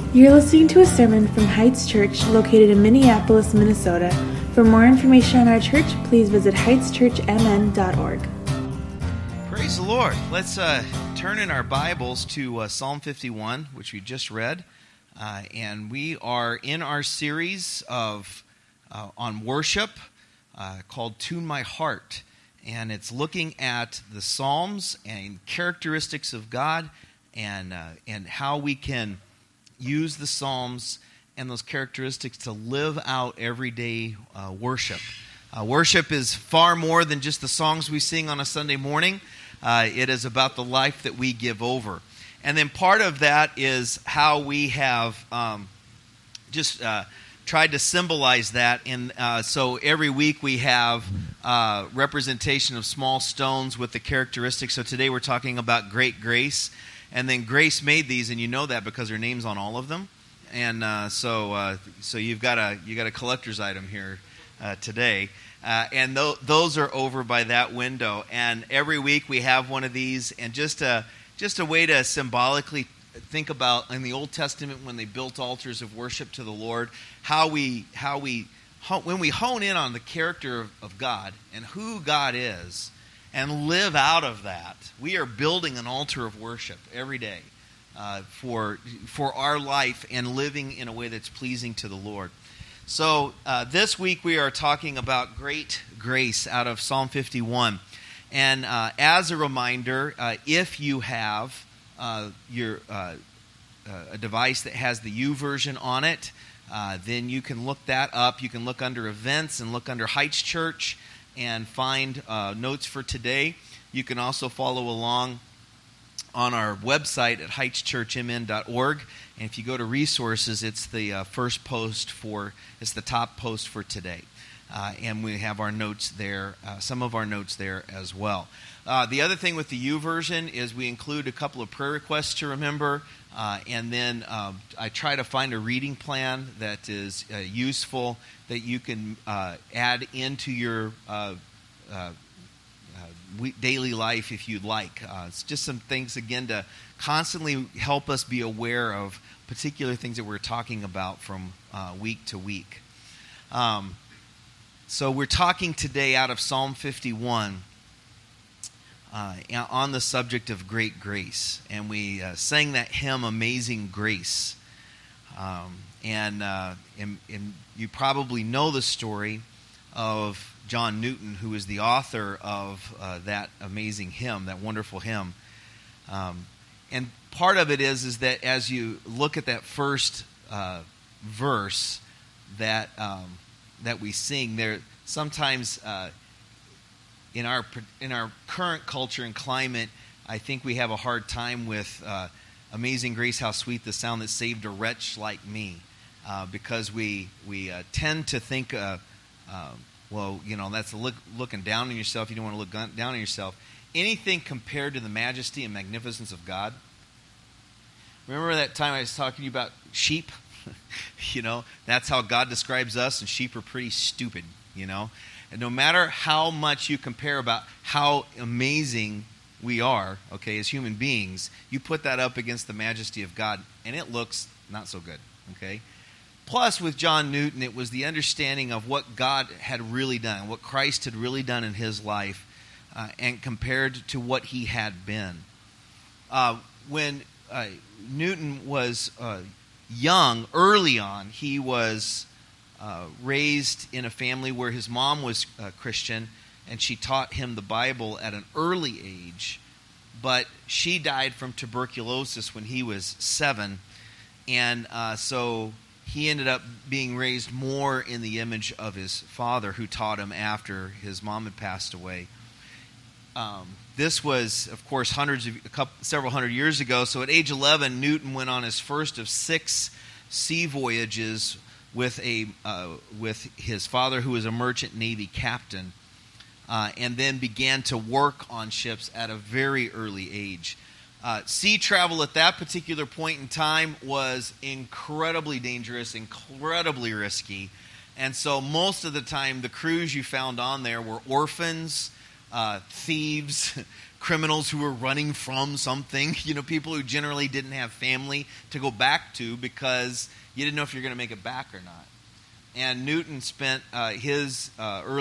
You're listening to a sermon from Heights Church located in Minneapolis, Minnesota. For more information on our church, please visit heightschurchmn.org. Praise the Lord. Let's turn in our Bibles to Psalm 51, which we just read. And we are in our series of on worship called Tune My Heart. And it's looking at the Psalms and characteristics of God and how we can use the Psalms and those characteristics to live out everyday worship. Worship is far more than just the songs we sing on a Sunday morning. It is about the life that we give over. And then part of that is how we have tried to symbolize that. And so every week we have representation of small stones with the characteristics. So today we're talking about Great Grace. And then Grace made these, and you know that because her name's on all of them. And so you've got a collector's item here today. And those are over by that window. And every week we have one of these, and just a way to symbolically think about in the Old Testament when they built altars of worship to the Lord, when we hone in on the character of God and who God is, and live out of that, we are building an altar of worship every day for our life and living in a way that's pleasing to the Lord. So this week we are talking about great grace out of Psalm 51. And as a reminder, if you have a device that has the YouVersion on it, then you can look that up. You can look under events and look under Heights Church and find notes for today. You can also follow along on our website at heightschurchmn.org. And if you go to resources, it's the it's the top post for today. And we have our notes there, some of our notes there as well. The other thing with the YouVersion is we include a couple of prayer requests to remember. And then I try to find a reading plan that is useful that you can add into your daily life if you'd like. It's just some things, again, to constantly help us be aware of particular things that we're talking about from week to week. So we're talking today out of Psalm 51 on the subject of great grace. And we sang that hymn, Amazing Grace. And you probably know the story of John Newton, who is the author of that amazing hymn, that wonderful hymn. And part of it is that as you look at that first verse that we sing, there sometimes in our current culture and climate, I think we have a hard time with Amazing Grace, how sweet the sound that saved a wretch like me, because we tend to think, well, you know, that's looking down on yourself. You don't want to look down on yourself. Anything compared to the majesty and magnificence of God. Remember that time I was talking to you about sheep? You know, that's how God describes us, and sheep are pretty stupid, you know. And no matter how much you compare about how amazing we are, okay, as human beings, you put that up against the majesty of God, and it looks not so good, okay? Plus, with John Newton, it was the understanding of what God had really done, what Christ had really done in his life, and compared to what he had been. When Newton was young, early on, he was raised in a family where his mom was Christian, and she taught him the Bible at an early age. But she died from tuberculosis when he was 7, and so he ended up being raised more in the image of his father, who taught him after his mom had passed away. This was, of course, several hundred years ago. So at age 11, Newton went on his first of 6 sea voyages with his father, who was a merchant navy captain, and then began to work on ships at a very early age. Sea travel at that particular point in time was incredibly dangerous, incredibly risky. And so most of the time, the crews you found on there were orphans thieves, criminals who were running from something, people who generally didn't have family to go back to because you didn't know if you're going to make it back or not. And Newton spent his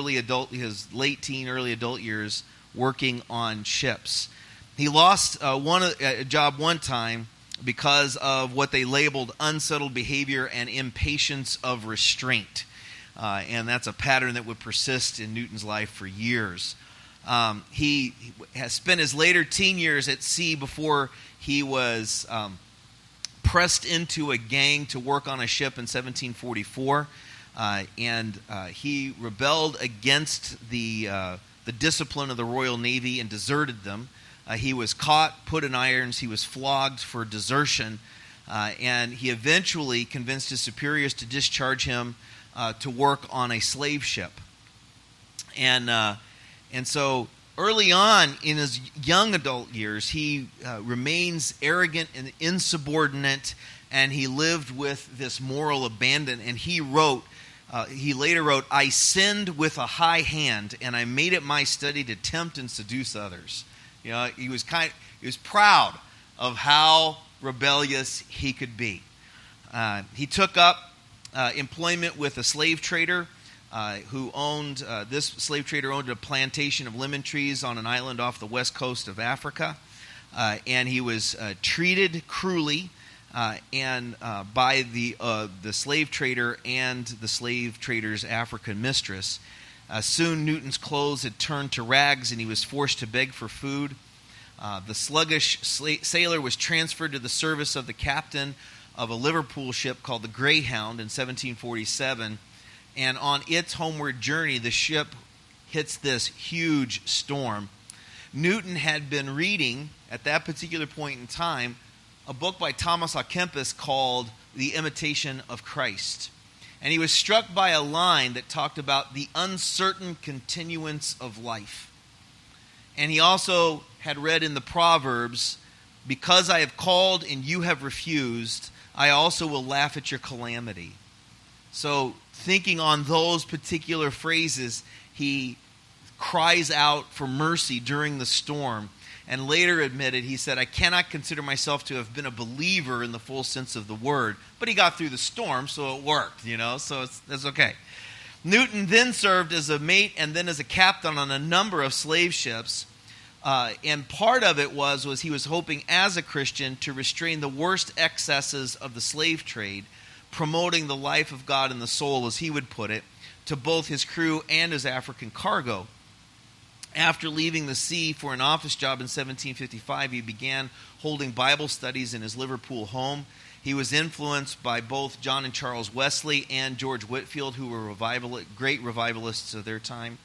late teen, early adult years working on ships. He lost a job one time because of what they labeled unsettled behavior and impatience of restraint. And that's a pattern that would persist in Newton's life for years. He has spent his later teen years at sea before he was pressed into a gang to work on a ship in 1744. And he rebelled against the discipline of the Royal Navy and deserted them. He was caught, put in irons. He was flogged for desertion. And he eventually convinced his superiors to discharge him to work on a slave ship. And so early on in his young adult years, he remains arrogant and insubordinate, and he lived with this moral abandon. And he later wrote, "I sinned with a high hand, and I made it my study to tempt and seduce others." He was proud of how rebellious he could be. He took up employment with a slave trader who owned, this slave trader owned a plantation of lemon trees on an island off the west coast of Africa. And he was treated cruelly by the slave trader and the slave trader's African mistress. Soon Newton's clothes had turned to rags and he was forced to beg for food. The sluggish sailor was transferred to the service of the captain of a Liverpool ship called the Greyhound in 1747. And on its homeward journey, the ship hits this huge storm. Newton had been reading, at that particular point in time, a book by Thomas à Kempis called The Imitation of Christ. And he was struck by a line that talked about the uncertain continuance of life. And he also had read in the Proverbs, "Because I have called and you have refused, I also will laugh at your calamity." So thinking on those particular phrases, he cries out for mercy during the storm. And later admitted, he said, "I cannot consider myself to have been a believer in the full sense of the word." But he got through the storm, so it worked, so that's okay. Newton then served as a mate and then as a captain on a number of slave ships. And part of it was he was hoping as a Christian to restrain the worst excesses of the slave trade, promoting the life of God in the soul, as he would put it, to both his crew and his African cargo. After leaving the sea for an office job in 1755, he began holding Bible studies in his Liverpool home. He was influenced by both John and Charles Wesley and George Whitefield, who were great revivalists of their time.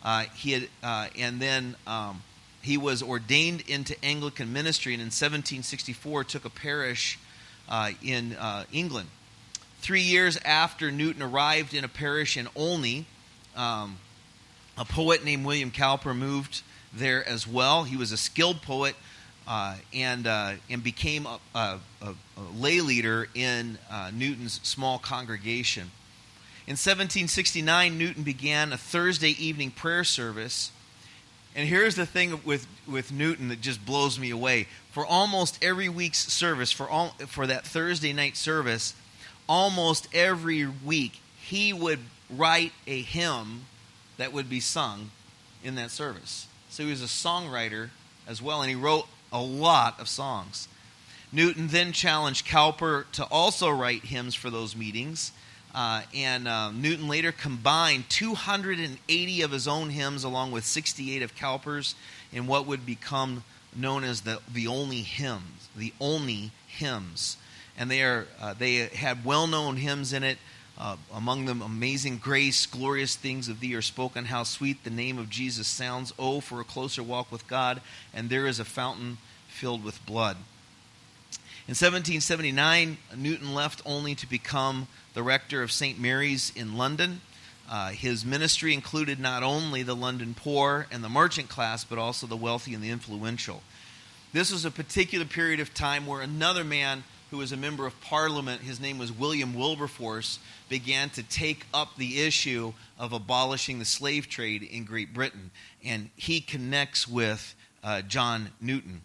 He was ordained into Anglican ministry, and in 1764 took a parish in England. 3 years after Newton arrived in a parish in Olney, a poet named William Cowper moved there as well. He was a skilled poet and became a lay leader in Newton's small congregation. In 1769, Newton began a Thursday evening prayer service. And here's the thing with Newton that just blows me away. For almost every week's service, for that Thursday night service, almost every week, he would write a hymn that would be sung in that service. So he was a songwriter as well, and he wrote a lot of songs. Newton then challenged Cowper to also write hymns for those meetings, and Newton later combined 280 of his own hymns along with 68 of Cowper's in what would become known as the Olney hymns. The Olney hymns, and they had well-known hymns in it. Among them, "Amazing Grace," "Glorious Things of Thee are Spoken," "How Sweet the Name of Jesus Sounds," "Oh, for a Closer Walk with God," and "There is a Fountain Filled with Blood." In 1779, Newton left Olney to become the rector of St. Mary's in London. His ministry included not only the London poor and the merchant class, but also the wealthy and the influential. This was a particular period of time where another man who was a member of Parliament, his name was William Wilberforce, began to take up the issue of abolishing the slave trade in Great Britain. And he connects with John Newton.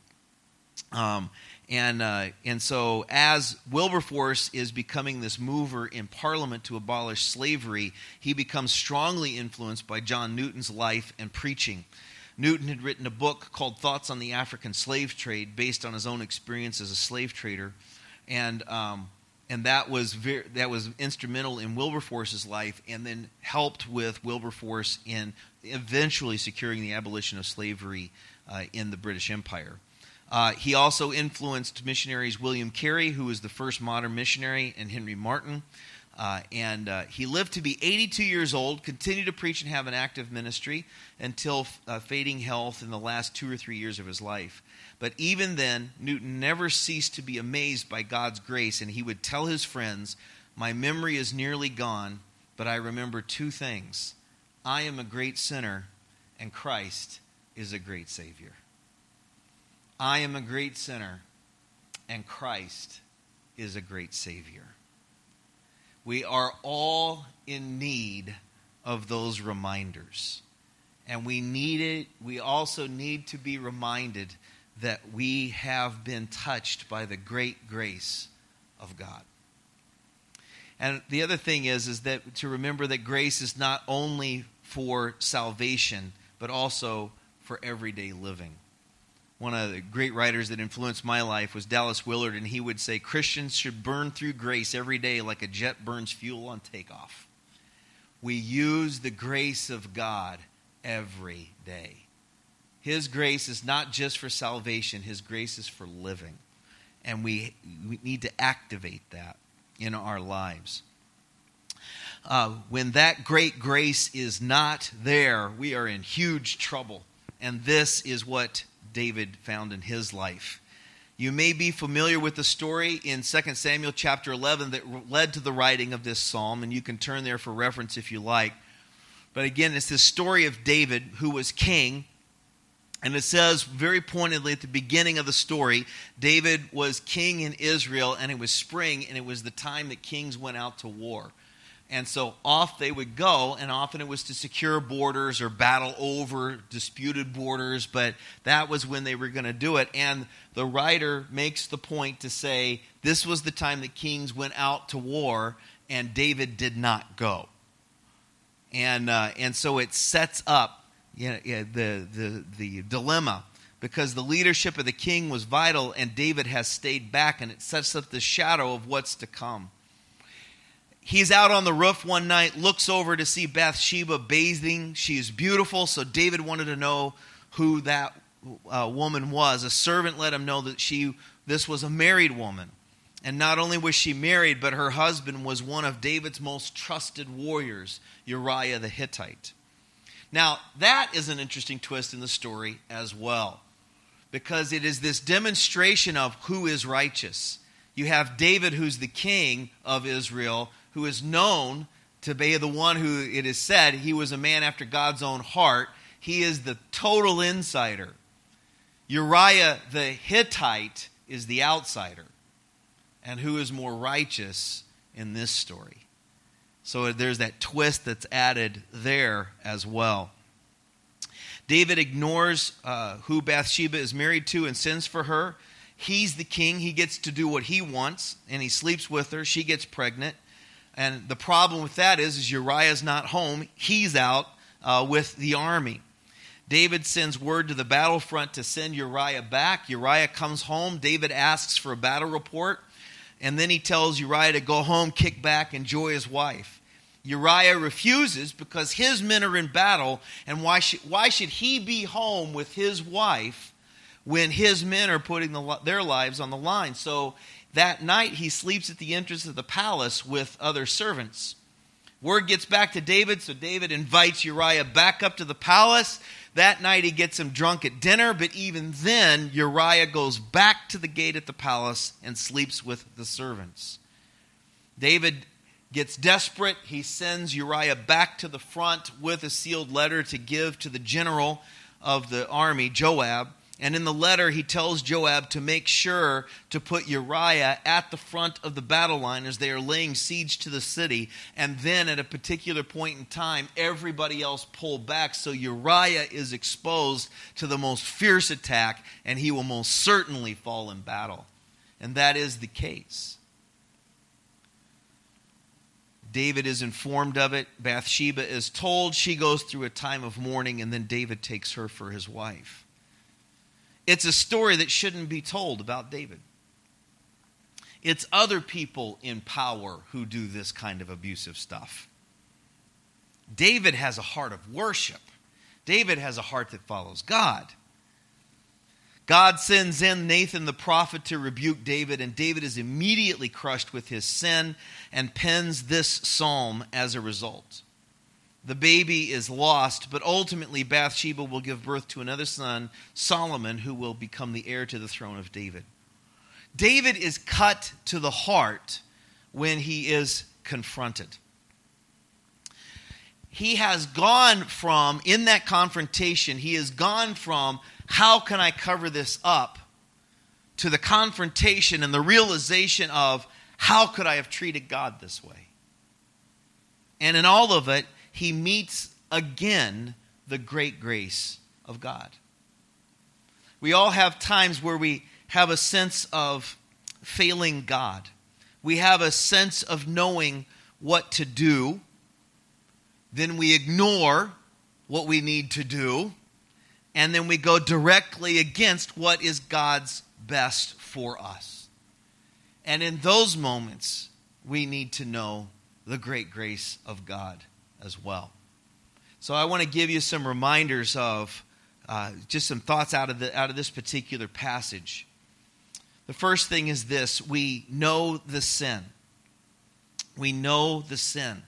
And so as Wilberforce is becoming this mover in Parliament to abolish slavery, he becomes strongly influenced by John Newton's life and preaching. Newton had written a book called Thoughts on the African Slave Trade based on his own experience as a slave trader. And that was instrumental in Wilberforce's life, and then helped with Wilberforce in eventually securing the abolition of slavery in the British Empire. He also influenced missionaries William Carey, who was the first modern missionary, and Henry Martyn. And he lived to be 82 years old, continued to preach and have an active ministry until fading health in the last 2 or 3 years of his life. But even then, Newton never ceased to be amazed by God's grace, and he would tell his friends, "My memory is nearly gone, but I remember 2 things. I am a great sinner, and Christ is a great Savior." I am a great sinner, and Christ is a great Savior. We are all in need of those reminders. And we also need to be reminded that we have been touched by the great grace of God. And the other thing is that to remember that grace is not only for salvation, but also for everyday living. One of the great writers that influenced my life was Dallas Willard, and he would say, Christians should burn through grace every day like a jet burns fuel on takeoff. We use the grace of God every day. His grace is not just for salvation. His grace is for living. And we need to activate that in our lives. When that great grace is not there, we are in huge trouble. And this is what David found in his life. You may be familiar with the story in 2 Samuel chapter 11 that led to the writing of this psalm, and you can turn there for reference if you like. But again, it's this story of David, who was king. And it says very pointedly at the beginning of the story, David was king in Israel, and it was spring, and it was the time that kings went out to war. And so off they would go, and often it was to secure borders or battle over disputed borders, but that was when they were going to do it. And the writer makes the point to say this was the time that kings went out to war, and David did not go. And so it sets up the dilemma, because the leadership of the king was vital, and David has stayed back, and it sets up the shadow of what's to come. He's out on the roof one night, looks over to see Bathsheba bathing. She is beautiful, so David wanted to know who that woman was. A servant let him know that this was a married woman. And not only was she married, but her husband was one of David's most trusted warriors, Uriah the Hittite. Now, that is an interesting twist in the story as well, because it is this demonstration of who is righteous. You have David, who's the king of Israel, who is known to be the one who, it is said, he was a man after God's own heart. He is the total insider. Uriah the Hittite is the outsider. And who is more righteous in this story? So there's that twist that's added there as well. David ignores who Bathsheba is married to and sends for her. He's the king. He gets to do what he wants, and he sleeps with her. She gets pregnant. And the problem with that is Uriah's not home. He's out with the army. David sends word to the battlefront to send Uriah back. Uriah comes home. David asks for a battle report. And then he tells Uriah to go home, kick back, enjoy his wife. Uriah refuses because his men are in battle, and why should he be home with his wife when his men are putting their lives on the line? So that night he sleeps at the entrance of the palace with other servants. Word gets back to David, so David invites Uriah back up to the palace. That night he gets him drunk at dinner, but even then Uriah goes back to the gate at the palace and sleeps with the servants. David gets desperate. He sends Uriah back to the front with a sealed letter to give to the general of the army, Joab. And in the letter, he tells Joab to make sure to put Uriah at the front of the battle line as they are laying siege to the city. And then at a particular point in time, everybody else pull back. So Uriah is exposed to the most fierce attack, and he will most certainly fall in battle. And that is the case. David is informed of it. Bathsheba is told. She goes through a time of mourning, and then David takes her for his wife. It's a story that shouldn't be told about David. It's other people in power who do this kind of abusive stuff. David has a heart of worship. David has a heart that follows God. God sends in Nathan the prophet to rebuke David, and David is immediately crushed with his sin and pens this psalm as a result. The baby is lost, but ultimately Bathsheba will give birth to another son, Solomon, who will become the heir to the throne of David. David is cut to the heart when he is confronted. He has gone from, in that confrontation, he has gone from, how can I cover this up, to the confrontation and the realization of, how could I have treated God this way? And in all of it, he meets again the great grace of God. We all have times where we have a sense of failing God. We have a sense of knowing what to do. Then we ignore what we need to do. And then we go directly against what is God's best for us. And in those moments, we need to know the great grace of God as well. So I want to give you some reminders of just some thoughts out of this particular passage. The first thing is this: we know the sin. We know the sin.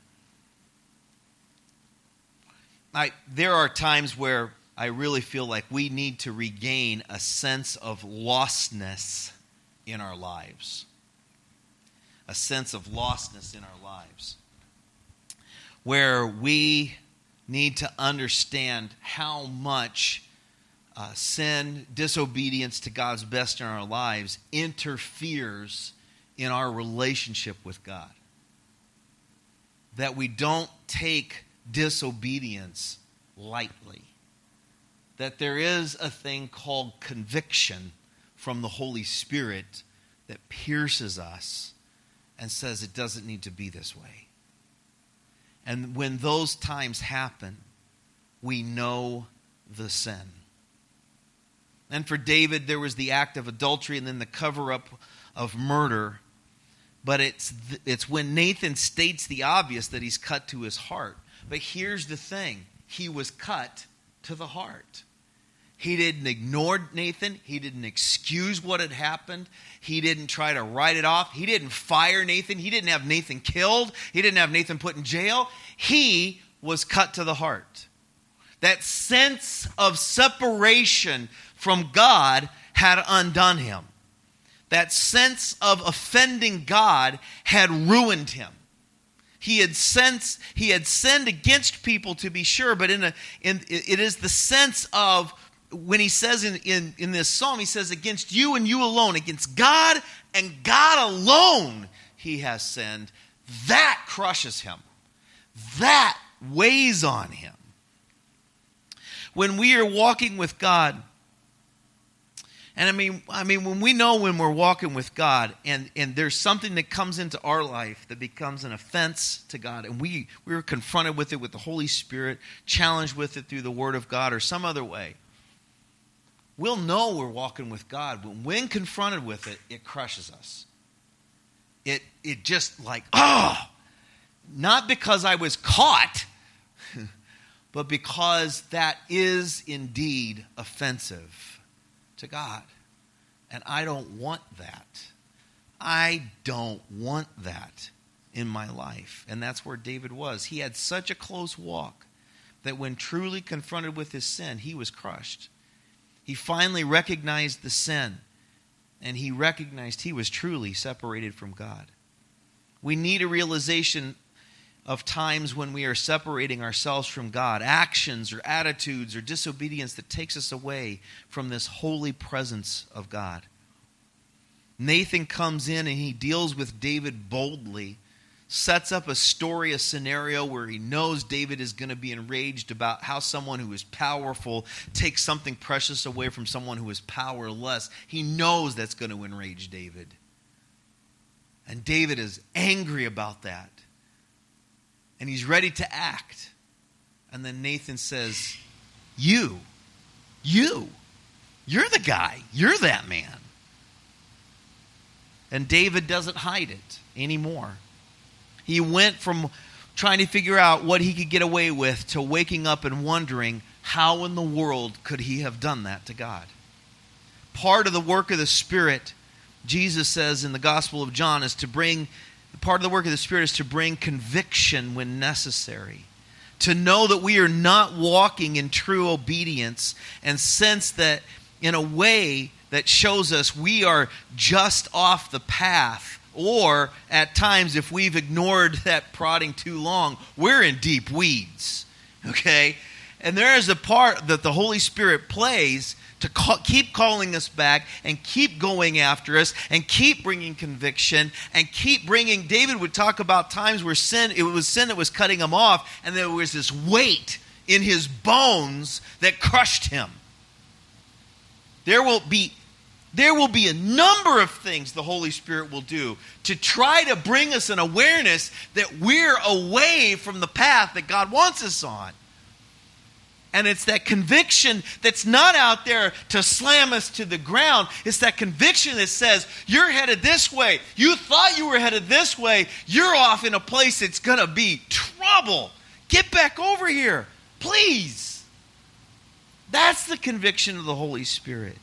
There are times where I really feel like we need to regain a sense of lostness in our lives. A sense of lostness in our lives, where we need to understand how much sin, disobedience to God's best in our lives interferes in our relationship with God. That we don't take disobedience lightly. That there is a thing called conviction from the Holy Spirit that pierces us and says it doesn't need to be this way. And when those times happen, we know the sin. And for David, there was the act of adultery and then the cover-up of murder. But it's when Nathan states the obvious that he's cut to his heart. But here's the thing. He was cut to the heart. He didn't ignore Nathan. He didn't excuse what had happened. He didn't try to write it off. He didn't fire Nathan. He didn't have Nathan killed. He didn't have Nathan put in jail. He was cut to the heart. That sense of separation from God had undone him. That sense of offending God had ruined him. He had sinned against people, to be sure, but it is the sense of, when he says in this psalm, he says, against you and you alone, against God and God alone he has sinned. That crushes him. That weighs on him. When we are walking with God, and I mean, when we know when we're walking with God, and there's something that comes into our life that becomes an offense to God, and we were confronted with it with the Holy Spirit, challenged with it through the Word of God or some other way, we'll know we're walking with God. But when confronted with it, it crushes us. It just like, not because I was caught, but because that is indeed offensive to God. And I don't want that. I don't want that in my life. And that's where David was. He had such a close walk that when truly confronted with his sin, he was crushed. He finally recognized the sin, and he recognized he was truly separated from God. We need a realization of times when we are separating ourselves from God, actions or attitudes or disobedience that takes us away from this holy presence of God. Nathan comes in and he deals with David boldly, sets up a story, a scenario where he knows David is going to be enraged about how someone who is powerful takes something precious away from someone who is powerless. He knows that's going to enrage David. And David is angry about that. And he's ready to act. And then Nathan says, you're the guy. You're that man. And David doesn't hide it anymore. He went from trying to figure out what he could get away with to waking up and wondering how in the world could he have done that to God. Part of the work of the Spirit, Jesus says in the Gospel of John, part of the work of the Spirit is to bring conviction when necessary. To know that we are not walking in true obedience and sense that in a way that shows us we are just off the path, or at times if we've ignored that prodding too long, we're in deep weeds. Okay? And there is a part that the Holy Spirit plays to keep calling us back and keep going after us and keep bringing conviction and keep bringing. David would talk about times where it was sin that was cutting him off, and there was this weight in his bones that crushed him. There will be a number of things the Holy Spirit will do to try to bring us an awareness that we're away from the path that God wants us on. And it's that conviction that's not out there to slam us to the ground. It's that conviction that says, you're headed this way. You thought you were headed this way. You're off in a place that's going to be trouble. Get back over here, please. That's the conviction of the Holy Spirit.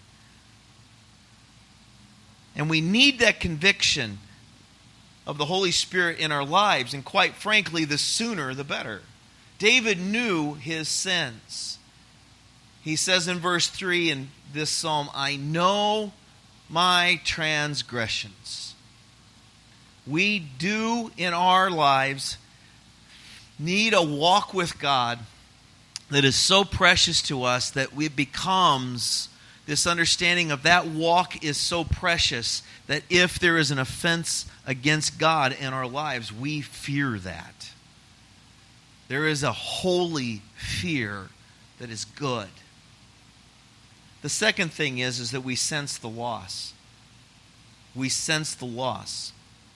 And we need that conviction of the Holy Spirit in our lives. And quite frankly, the sooner the better. David knew his sins. He says in verse 3 in this psalm, I know my transgressions. We do in our lives need a walk with God that is so precious to us that it becomes this understanding of that walk is so precious that if there is an offense against God in our lives, we fear that. There is a holy fear that is good. The second thing is that we sense the loss. We sense the loss.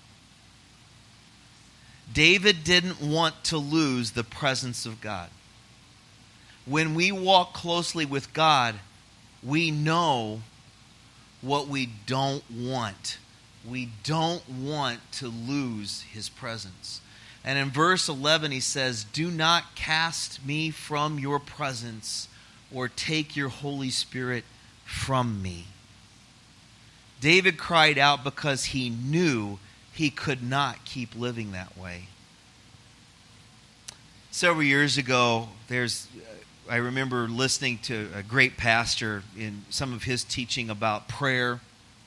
David didn't want to lose the presence of God. When we walk closely with God, we know what we don't want. We don't want to lose His presence. And in verse 11 he says, do not cast me from your presence or take your Holy Spirit from me. David cried out because he knew he could not keep living that way. Several years ago, I remember listening to a great pastor in some of his teaching about prayer.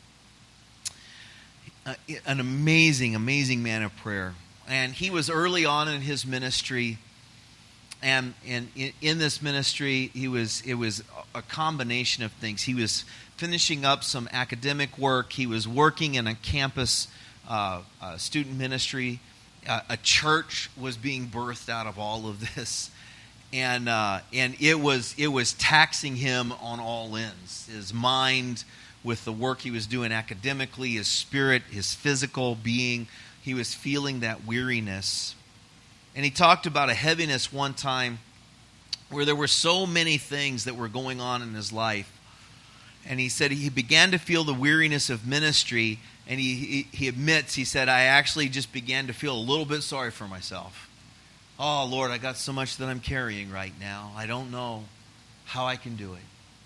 An amazing, amazing man of prayer. And he was early on in his ministry. And in this ministry, it was a combination of things. He was finishing up some academic work. He was working in a campus student ministry. A church was being birthed out of all of this. And it was taxing him on all ends. His mind with the work he was doing academically, his spirit, his physical being. He was feeling that weariness. And he talked about a heaviness one time where there were so many things that were going on in his life. And he said he began to feel the weariness of ministry. And he admits, he said, I actually just began to feel a little bit sorry for myself. Oh, Lord, I got so much that I'm carrying right now. I don't know how I can do it.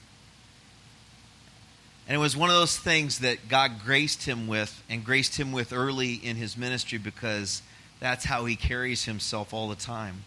And it was one of those things that God graced him with, and graced him with early in his ministry, because that's how he carries himself all the time.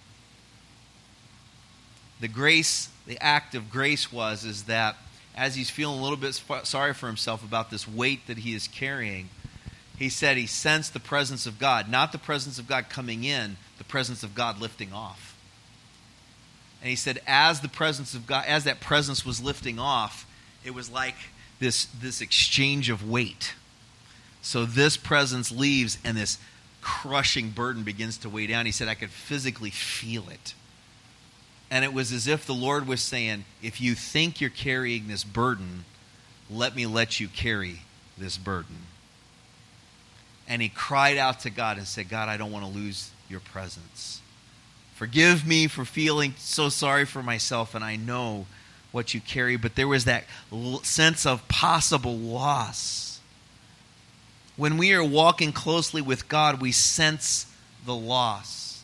The act of grace is that as he's feeling a little bit sorry for himself about this weight that he is carrying, He said he sensed the presence of God, not the presence of God coming in, the presence of God lifting off. And he said as the presence of God, as that presence was lifting off, it was like this exchange of weight. So this presence leaves and this crushing burden begins to weigh down. He said, I could physically feel it. And it was as if the Lord was saying, if you think you're carrying this burden, let me let you carry this burden. And he cried out to God and said, God, I don't want to lose your presence. Forgive me for feeling so sorry for myself, and I know what you carry. But there was that sense of possible loss. When we are walking closely with God, we sense the loss.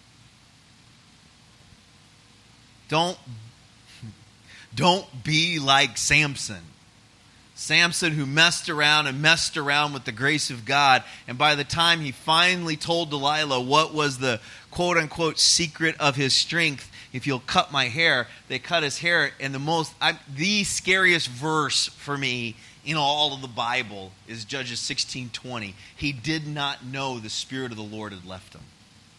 Don't be like Samson. Samson, who messed around with the grace of God, and by the time he finally told Delilah what was the quote-unquote secret of his strength, if you'll cut my hair, they cut his hair, and the scariest verse for me in all of the Bible is Judges 16:20. He did not know the Spirit of the Lord had left him.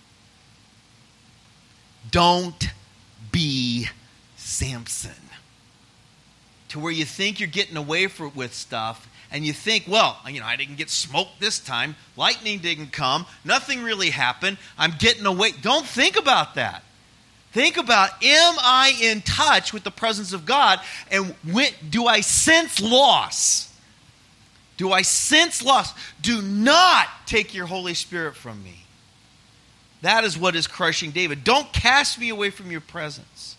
Don't be Samson. To where you think you're getting away with stuff, and you think, well, I didn't get smoked this time. Lightning didn't come. Nothing really happened. I'm getting away. Don't think about that. Think about, am I in touch with the presence of God? And do I sense loss? Do I sense loss? Do not take your Holy Spirit from me. That is what is crushing David. Don't cast me away from your presence.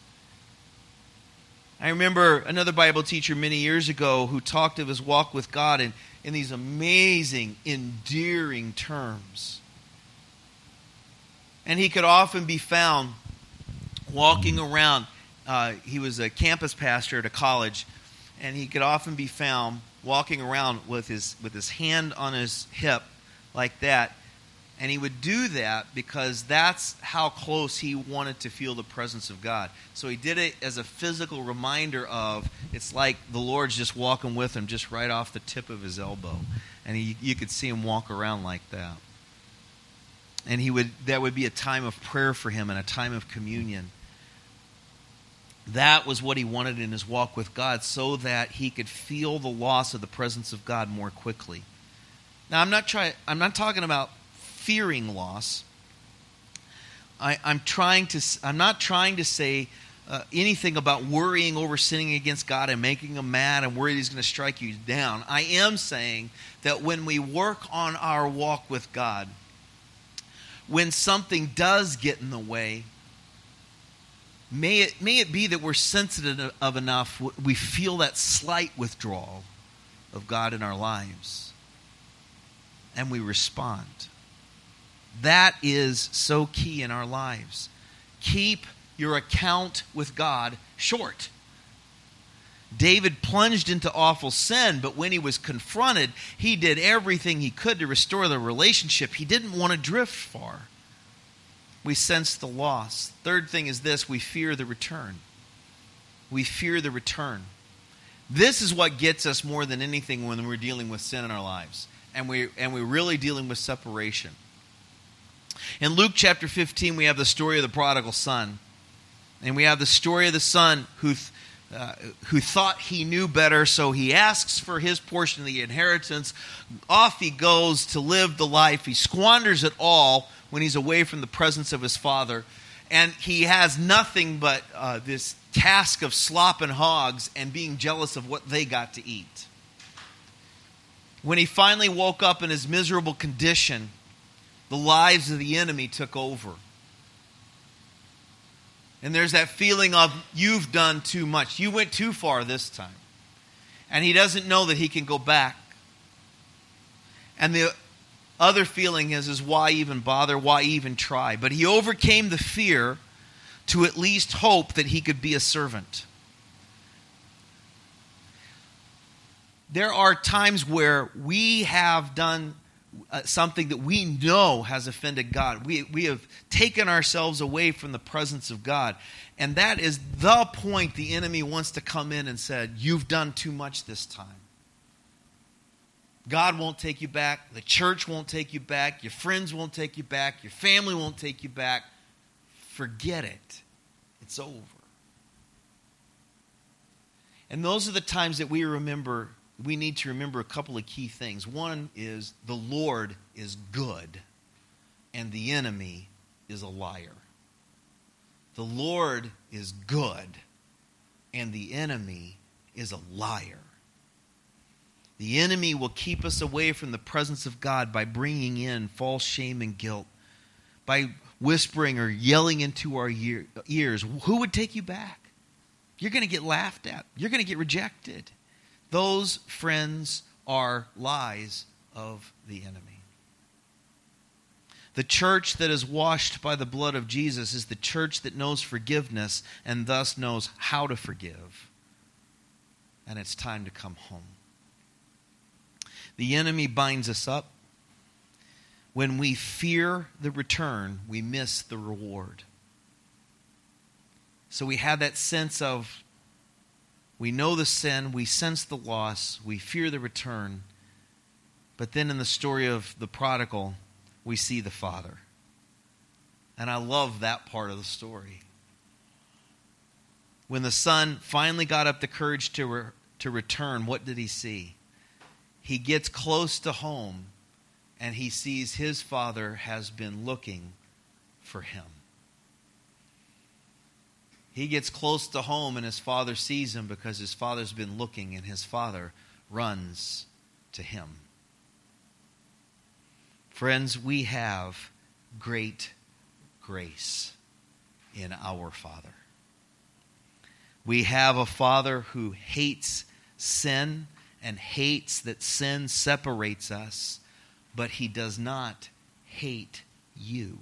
I remember another Bible teacher many years ago who talked of his walk with God in these amazing, endearing terms. And he could often be found walking around. He was a campus pastor at a college, and he could often be found walking around with his hand on his hip like that. And he would do that because that's how close he wanted to feel the presence of God. So he did it as a physical reminder of, it's like the Lord's just walking with him just right off the tip of his elbow. And you could see him walk around like that. And that would be a time of prayer for him and a time of communion. That was what he wanted in his walk with God, so that he could feel the loss of the presence of God more quickly. Now, I'm not talking about fearing loss. I'm not trying to say anything about worrying over sinning against God and making him mad and worried he's going to strike you down. I am saying that when we work on our walk with God, when something does get in the way, may it be that we're sensitive enough, we feel that slight withdrawal of God in our lives, and we respond. That is so key in our lives. Keep your account with God short. David plunged into awful sin, but when he was confronted, he did everything he could to restore the relationship. He didn't want to drift far. We sense the loss. Third thing is this: we fear the return. We fear the return. This is what gets us more than anything when we're dealing with sin in our lives, and we're really dealing with separation. In Luke chapter 15, we have the story of the prodigal son. And we have the story of the son who thought he knew better, so he asks for his portion of the inheritance. Off he goes to live the life. He squanders it all when he's away from the presence of his father. And he has nothing but this task of slopping hogs and being jealous of what they got to eat. When he finally woke up in his miserable condition, the lives of the enemy took over. And there's that feeling of, you've done too much. You went too far this time. And he doesn't know that he can go back. And the other feeling is why even bother? Why even try? But he overcame the fear to at least hope that he could be a servant. There are times where we have done something that we know has offended God. We have taken ourselves away from the presence of God. And that is the point the enemy wants to come in and said, you've done too much this time. God won't take you back. The church won't take you back. Your friends won't take you back. Your family won't take you back. Forget it. It's over. And those are the times that we need to remember a couple of key things. One is the Lord is good and the enemy is a liar. The Lord is good and the enemy is a liar. The enemy will keep us away from the presence of God by bringing in false shame and guilt, by whispering or yelling into our ears. Who would take you back? You're going to get laughed at. You're going to get rejected. Those, friends, are lies of the enemy. The church that is washed by the blood of Jesus is the church that knows forgiveness and thus knows how to forgive. And it's time to come home. The enemy binds us up. When we fear the return, we miss the reward. So we have that sense of, we know the sin, we sense the loss, we fear the return. But then in the story of the prodigal, we see the Father. And I love that part of the story. When the son finally got up the courage to return, what did he see? He gets close to home and he sees his father has been looking for him. He gets close to home and his father sees him because his father's been looking, and his father runs to him. Friends, we have great grace in our Father. We have a Father who hates sin and hates that sin separates us, but he does not hate you.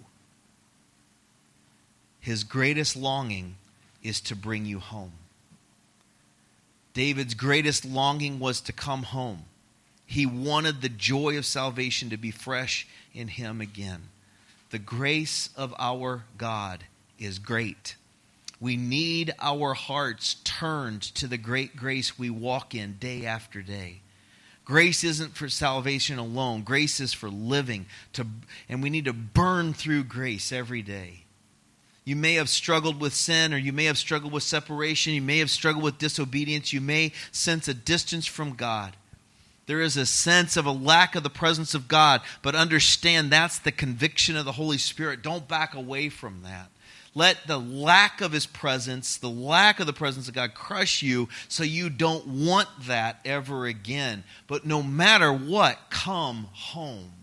His greatest longing is to bring you home. David's greatest longing was to come home. He wanted the joy of salvation to be fresh in him again. The grace of our God is great. We need our hearts turned to the great grace we walk in day after day. Grace isn't for salvation alone. Grace is for living, and we need to burn through grace every day. You may have struggled with sin, or you may have struggled with separation. You may have struggled with disobedience. You may sense a distance from God. There is a sense of a lack of the presence of God, but understand that's the conviction of the Holy Spirit. Don't back away from that. Let the lack of His presence, the lack of the presence of God crush you so you don't want that ever again. But no matter what, come home.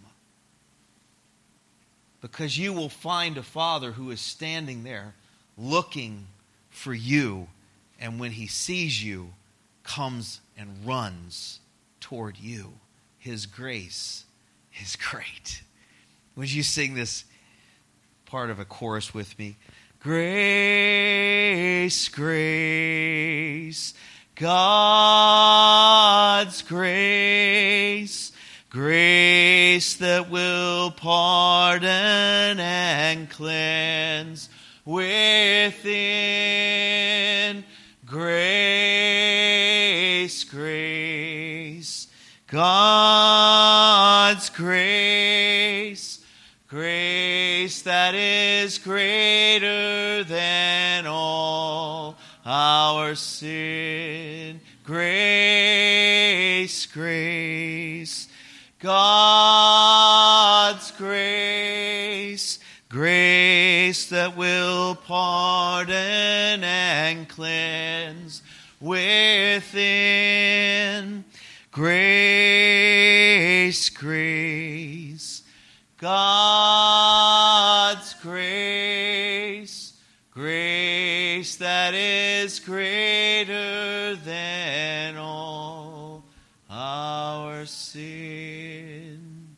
Because you will find a Father who is standing there looking for you. And when He sees you, comes and runs toward you. His grace is great. Would you sing this part of a chorus with me? Grace, grace, God's grace, grace that will pardon and cleanse within. Grace, grace, God's grace, grace that is greater than all our sin. Grace, grace, God's grace, grace that will pardon and cleanse within. Grace, grace, God's grace, grace that is greater than all our sin.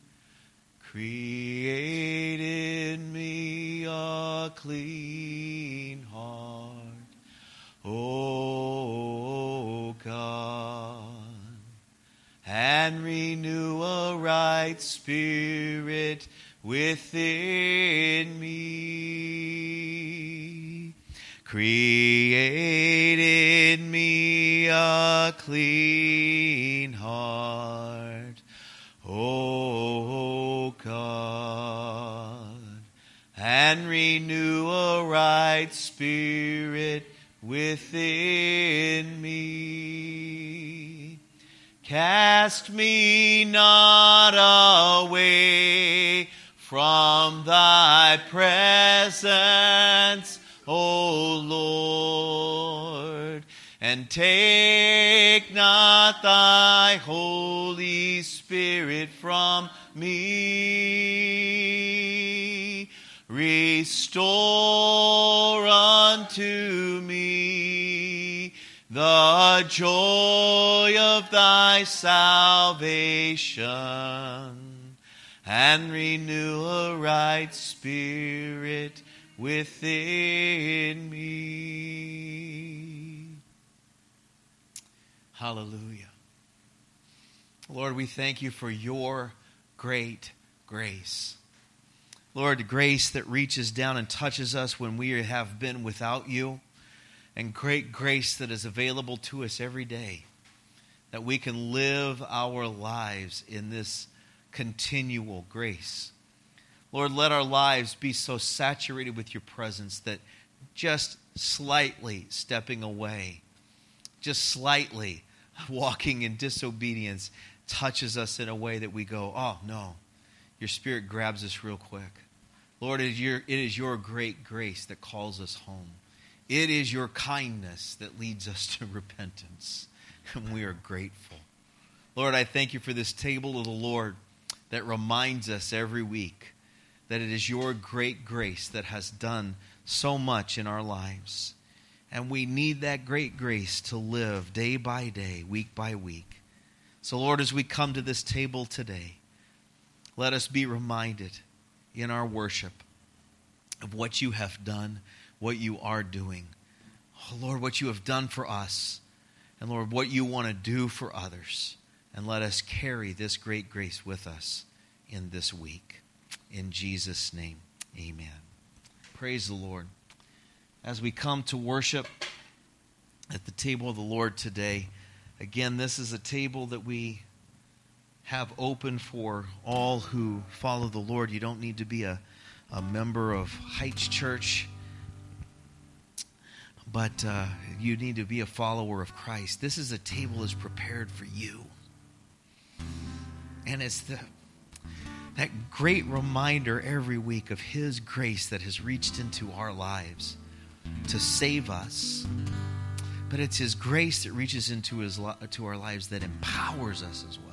Create in me a clean heart, O God, and renew a right spirit within me. Create in me a clean heart, O God, and renew a right spirit within me. Cast me not away from thy presence, O Lord, and take not thy Holy Spirit from me. Restore unto me the joy of thy salvation, and renew a right spirit within me. Hallelujah. Lord, we thank you for your great grace. Lord, the grace that reaches down and touches us when we have been without you, and great grace that is available to us every day, that we can live our lives in this continual grace. Lord, let our lives be so saturated with your presence that just slightly stepping away, just slightly walking in disobedience touches us in a way that we go, oh no, your Spirit grabs us real quick. Lord, it is your great grace that calls us home. It is your kindness that leads us to repentance, and we are grateful. Lord, I thank you for this table of the Lord that reminds us every week that it is your great grace that has done so much in our lives. And we need that great grace to live day by day, week by week. So Lord, as we come to this table today, let us be reminded in our worship of what you have done, what you are doing. Oh Lord, what you have done for us. And Lord, what you want to do for others. And let us carry this great grace with us in this week. In Jesus' name, amen. Praise the Lord. As we come to worship at the table of the Lord today, again, this is a table that we have open for all who follow the Lord. You don't need to be a member of Heights Church, but you need to be a follower of Christ. This is a table that's prepared for you. And it's that great reminder every week of His grace that has reached into our lives to save us. But it's His grace that reaches into to our lives that empowers us as well.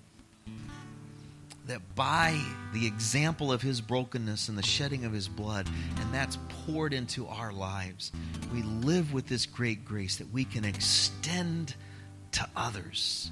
That by the example of His brokenness and the shedding of His blood, and that's poured into our lives, we live with this great grace that we can extend to others.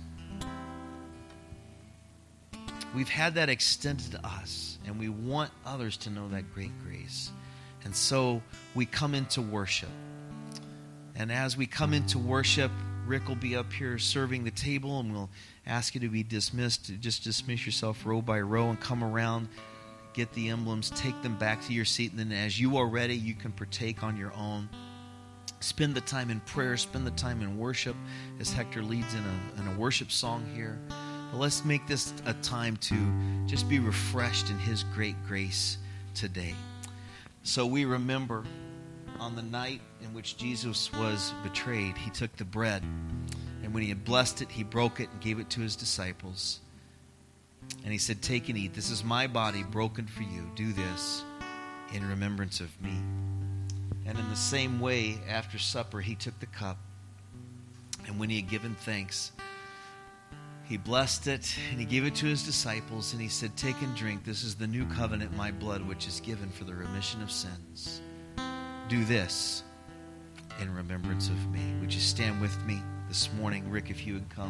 We've had that extended to us, and we want others to know that great grace. And so we come into worship. And as we come into worship, Rick will be up here serving the table, and we'll ask you to be dismissed. Just dismiss yourself row by row and come around, get the emblems, take them back to your seat, and then as you are ready, you can partake on your own. Spend the time in prayer, spend the time in worship as Hector leads in a worship song here. But let's make this a time to just be refreshed in His great grace today. So we remember on the night in which Jesus was betrayed, He took the bread, and when He had blessed it, He broke it and gave it to His disciples. And He said, "Take and eat. This is my body broken for you. Do this in remembrance of me." And in the same way, after supper, He took the cup, and when He had given thanks, He blessed it, and He gave it to His disciples, and He said, "Take and drink. This is the new covenant, my blood, which is given for the remission of sins. Do this in remembrance of me." Would you stand with me this morning? Rick, if you would come.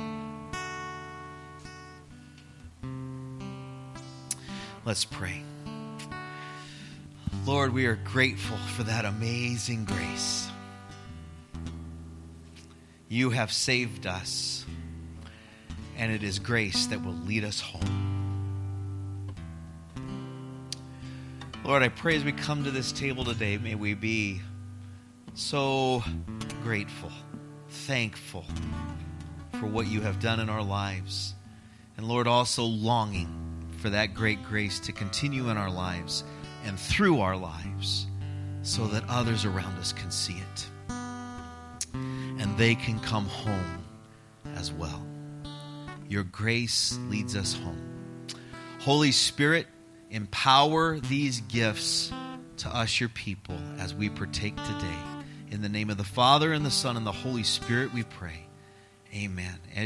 Let's pray. Lord, we are grateful for that amazing grace. You have saved us, and it is grace that will lead us home. Lord, I pray as we come to this table today, may we be so grateful, thankful for what you have done in our lives. And Lord, also longing for that great grace to continue in our lives and through our lives so that others around us can see it. And they can come home as well. Your grace leads us home. Holy Spirit, empower these gifts to us, your people, as we partake today. In the name of the Father, and the Son, and the Holy Spirit, we pray. Amen.